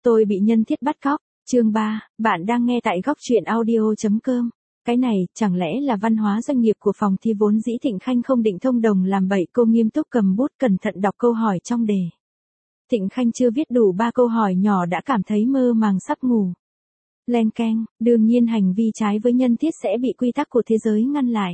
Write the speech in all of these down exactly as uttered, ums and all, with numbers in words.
Tôi bị nhân thiết bắt cóc, chương ba, bạn đang nghe tại góc truyện audio.com. Cái này, chẳng lẽ là văn hóa doanh nghiệp của phòng thi vốn dĩ Thịnh Khanh không định thông đồng làm bậy, cô nghiêm túc cầm bút cẩn thận đọc câu hỏi trong đề. Thịnh Khanh chưa viết đủ ba câu hỏi nhỏ đã cảm thấy mơ màng sắp ngủ. Leng keng, đương nhiên hành vi trái với nhân thiết sẽ bị quy tắc của thế giới ngăn lại.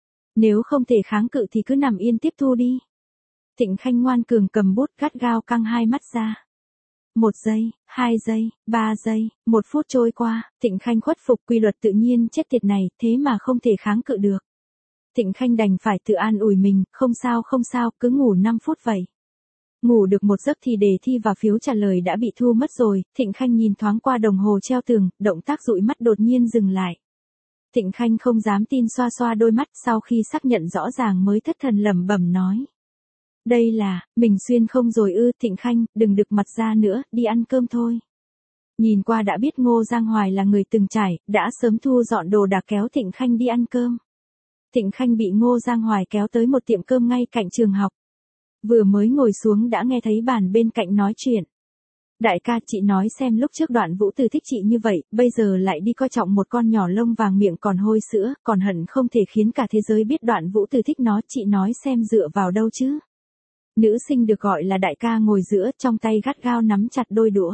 Nếu không thể kháng cự thì cứ nằm yên tiếp thu đi. Thịnh Khanh ngoan cường cầm bút gắt gao căng hai mắt ra. Một giây, hai giây, ba giây, một phút trôi qua, Thịnh Khanh khuất phục quy luật tự nhiên chết tiệt này, thế mà không thể kháng cự được. Thịnh Khanh đành phải tự an ủi mình, không sao không sao, cứ ngủ năm phút vậy. Ngủ được một giấc thì đề thi và phiếu trả lời đã bị thu mất rồi, Thịnh Khanh nhìn thoáng qua đồng hồ treo tường, động tác dụi mắt đột nhiên dừng lại. Thịnh Khanh không dám tin xoa xoa đôi mắt, sau khi xác nhận rõ ràng mới thất thần lẩm bẩm nói. Đây là, mình xuyên không rồi ư? Thịnh Khanh, đừng đực mặt ra nữa, đi ăn cơm thôi. Nhìn qua đã biết Ngô Giang Hoài là người từng trải, đã sớm thu dọn đồ đạc kéo Thịnh Khanh đi ăn cơm. Thịnh Khanh bị Ngô Giang Hoài kéo tới một tiệm cơm ngay cạnh trường học. Vừa mới ngồi xuống đã nghe thấy bàn bên cạnh nói chuyện. Đại ca, chị nói xem lúc trước Đoạn Vũ Từ thích chị như vậy, bây giờ lại đi coi trọng một con nhỏ lông vàng miệng còn hôi sữa, còn hận không thể khiến cả thế giới biết Đoạn Vũ Từ thích nó, chị nói xem dựa vào đâu chứ? Nữ sinh được gọi là đại ca ngồi giữa, trong tay gắt gao nắm chặt đôi đũa.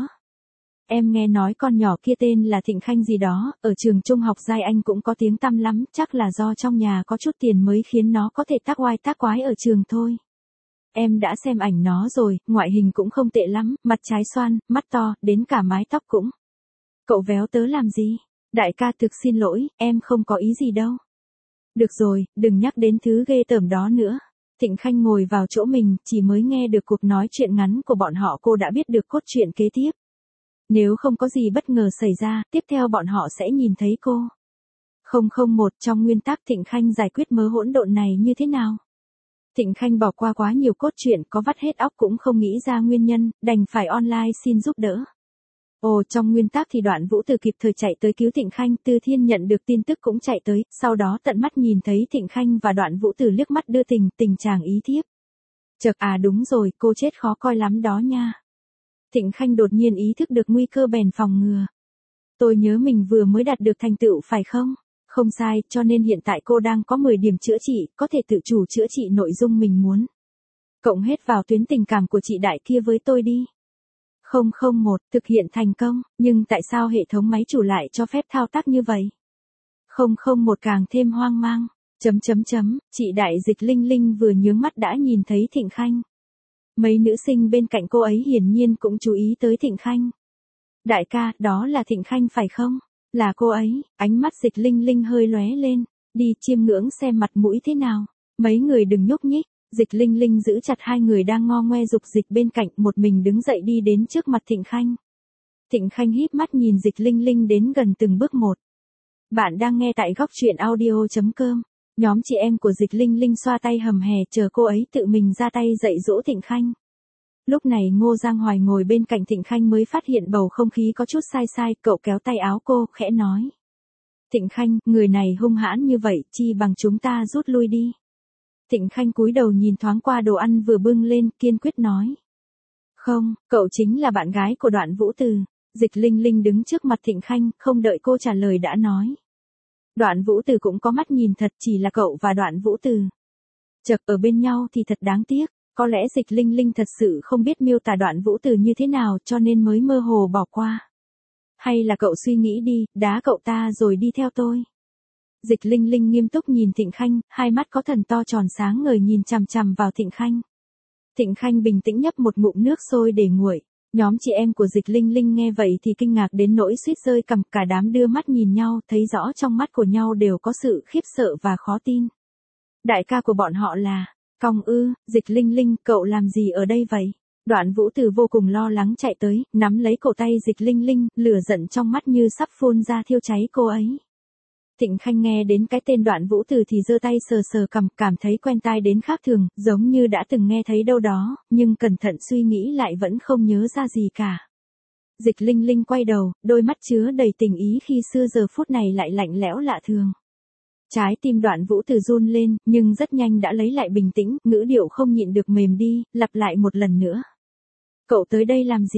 Em nghe nói con nhỏ kia tên là Thịnh Khanh gì đó, ở trường trung học giai anh cũng có tiếng tăm lắm, chắc là do trong nhà có chút tiền mới khiến nó có thể tác oai tác quái ở trường thôi. Em đã xem ảnh nó rồi, ngoại hình cũng không tệ lắm, mặt trái xoan, mắt to, đến cả mái tóc cũng. Cậu véo tớ làm gì? Đại ca thực xin lỗi, em không có ý gì đâu. Được rồi, đừng nhắc đến thứ ghê tởm đó nữa. Thịnh Khanh ngồi vào chỗ mình, chỉ mới nghe được cuộc nói chuyện ngắn của bọn họ cô đã biết được cốt truyện kế tiếp. Nếu không có gì bất ngờ xảy ra, tiếp theo bọn họ sẽ nhìn thấy cô. Không không một trong nguyên tắc Thịnh Khanh giải quyết mớ hỗn độn này như thế nào? Thịnh Khanh bỏ qua quá nhiều cốt truyện, có vắt hết óc cũng không nghĩ ra nguyên nhân, đành phải online xin giúp đỡ. Ồ, trong nguyên tắc thì Đoạn Vũ Từ kịp thời chạy tới cứu Thịnh Khanh, Tư Thiên nhận được tin tức cũng chạy tới, sau đó tận mắt nhìn thấy Thịnh Khanh và Đoạn Vũ Từ liếc mắt đưa tình, tình chàng ý thiếp. Chợt à đúng rồi, cô chết khó coi lắm đó nha. Thịnh Khanh đột nhiên ý thức được nguy cơ bèn phòng ngừa. Tôi nhớ mình vừa mới đạt được thành tựu phải không? Không sai, cho nên hiện tại cô đang có mười điểm chữa trị, có thể tự chủ chữa trị nội dung mình muốn. Cộng hết vào tuyến tình cảm của chị đại kia với tôi đi. Không không một, thực hiện thành công, nhưng tại sao hệ thống máy chủ lại cho phép thao tác như vậy? Không không một càng thêm hoang mang, chấm chấm chấm, chị đại Dịch Linh Linh vừa nhướng mắt đã nhìn thấy Thịnh Khanh. Mấy nữ sinh bên cạnh cô ấy hiển nhiên cũng chú ý tới Thịnh Khanh. Đại ca, đó là Thịnh Khanh phải không? Là cô ấy, ánh mắt Dịch Linh Linh hơi lóe lên, đi chiêm ngưỡng xem mặt mũi thế nào, mấy người đừng nhúc nhích. Dịch Linh Linh giữ chặt hai người đang ngo ngoe dục dịch bên cạnh, một mình đứng dậy đi đến trước mặt Thịnh Khanh. Thịnh Khanh híp mắt nhìn Dịch Linh Linh đến gần từng bước một. Bạn đang nghe tại góc truyện audio.com. Nhóm chị em của Dịch Linh Linh xoa tay hầm hè chờ cô ấy tự mình ra tay dạy dỗ Thịnh Khanh. Lúc này Ngô Giang Hoài ngồi bên cạnh Thịnh Khanh mới phát hiện bầu không khí có chút sai sai, cậu kéo tay áo cô, khẽ nói. Thịnh Khanh, người này hung hãn như vậy, chi bằng chúng ta rút lui đi. Thịnh Khanh cúi đầu nhìn thoáng qua đồ ăn vừa bưng lên, kiên quyết nói. Không, cậu chính là bạn gái của Đoạn Vũ Từ. Dịch Linh Linh đứng trước mặt Thịnh Khanh, không đợi cô trả lời đã nói. Đoạn Vũ Từ cũng có mắt nhìn thật, chỉ là cậu và Đoạn Vũ Từ. Chợt ở bên nhau thì thật đáng tiếc, có lẽ Dịch Linh Linh thật sự không biết miêu tả Đoạn Vũ Từ như thế nào cho nên mới mơ hồ bỏ qua. Hay là cậu suy nghĩ đi, đá cậu ta rồi đi theo tôi. Dịch Linh Linh nghiêm túc nhìn Thịnh Khanh, hai mắt có thần to tròn sáng ngời nhìn chằm chằm vào Thịnh Khanh. Thịnh Khanh bình tĩnh nhấp một ngụm nước sôi để nguội. Nhóm chị em của Dịch Linh Linh nghe vậy thì kinh ngạc đến nỗi suýt rơi cằm, cả đám đưa mắt nhìn nhau, thấy rõ trong mắt của nhau đều có sự khiếp sợ và khó tin. Đại ca của bọn họ là, Cong ư? Dịch Linh Linh, cậu làm gì ở đây vậy? Đoạn Vũ Từ vô cùng lo lắng chạy tới, nắm lấy cổ tay Dịch Linh Linh, lửa giận trong mắt như sắp phun ra thiêu cháy cô ấy. Thịnh Khanh nghe đến cái tên Đoạn Vũ Từ thì giơ tay sờ sờ cằm, cảm thấy quen tai đến khác thường, giống như đã từng nghe thấy đâu đó, nhưng cẩn thận suy nghĩ lại vẫn không nhớ ra gì cả. Dịch Linh Linh quay đầu, đôi mắt chứa đầy tình ý khi xưa giờ phút này lại lạnh lẽo lạ thường. Trái tim Đoạn Vũ Từ run lên, nhưng rất nhanh đã lấy lại bình tĩnh, ngữ điệu không nhịn được mềm đi, lặp lại một lần nữa. Cậu tới đây làm gì?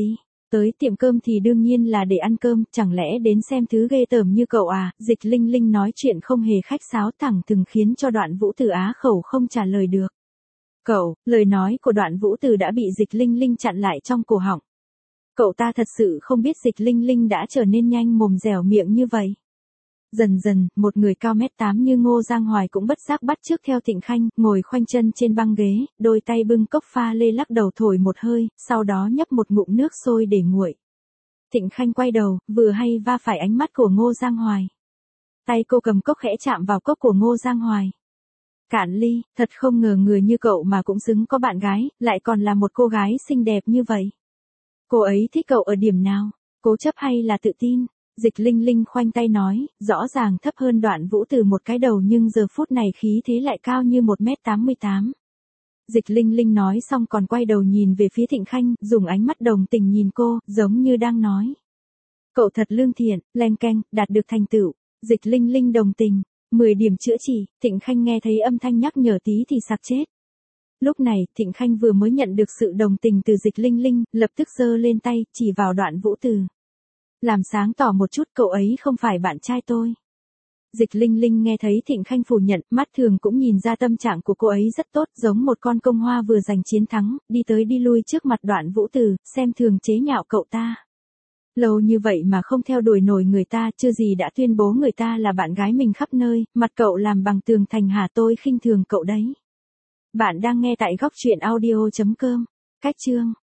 Tới tiệm cơm thì đương nhiên là để ăn cơm, chẳng lẽ đến xem thứ ghê tởm như cậu à, Dịch Linh Linh nói chuyện không hề khách sáo thẳng thừng khiến cho Đoạn Vũ Từ á khẩu không trả lời được. Cậu, lời nói của Đoạn Vũ Từ đã bị Dịch Linh Linh chặn lại trong cổ họng. Cậu ta thật sự không biết Dịch Linh Linh đã trở nên nhanh mồm dẻo miệng như vậy. Dần dần, một người cao mét tám như Ngô Giang Hoài cũng bất giác bắt chước theo Thịnh Khanh, ngồi khoanh chân trên băng ghế, đôi tay bưng cốc pha lê lắc đầu thổi một hơi, sau đó nhấp một ngụm nước sôi để nguội. Thịnh Khanh quay đầu, vừa hay va phải ánh mắt của Ngô Giang Hoài. Tay cô cầm cốc khẽ chạm vào cốc của Ngô Giang Hoài. Cạn ly, thật không ngờ người như cậu mà cũng xứng có bạn gái, lại còn là một cô gái xinh đẹp như vậy. Cô ấy thích cậu ở điểm nào? Cố chấp hay là tự tin? Dịch Linh Linh khoanh tay nói, rõ ràng thấp hơn Đoạn Vũ Từ một cái đầu nhưng giờ phút này khí thế lại cao như một mét tám mươi tám. Dịch Linh Linh nói xong còn quay đầu nhìn về phía Thịnh Khanh, dùng ánh mắt đồng tình nhìn cô, giống như đang nói. Cậu thật lương thiện, len keng, đạt được thành tựu. Dịch Linh Linh đồng tình, mười điểm chữa trị, Thịnh Khanh nghe thấy âm thanh nhắc nhở tí thì sặc chết. Lúc này, Thịnh Khanh vừa mới nhận được sự đồng tình từ Dịch Linh Linh, lập tức giơ lên tay, chỉ vào Đoạn Vũ Từ. Làm sáng tỏ một chút, cậu ấy không phải bạn trai tôi. Dịch Linh Linh nghe thấy Thịnh Khanh phủ nhận, mắt thường cũng nhìn ra tâm trạng của cô ấy rất tốt, giống một con công hoa vừa giành chiến thắng, đi tới đi lui trước mặt Đoạn Vũ Từ, xem thường chế nhạo cậu ta. Lâu như vậy mà không theo đuổi nổi người ta, chưa gì đã tuyên bố người ta là bạn gái mình khắp nơi, mặt cậu làm bằng tường thành hả, tôi khinh thường cậu đấy. Bạn đang nghe tại góc truyện audio chấm com. Cách chương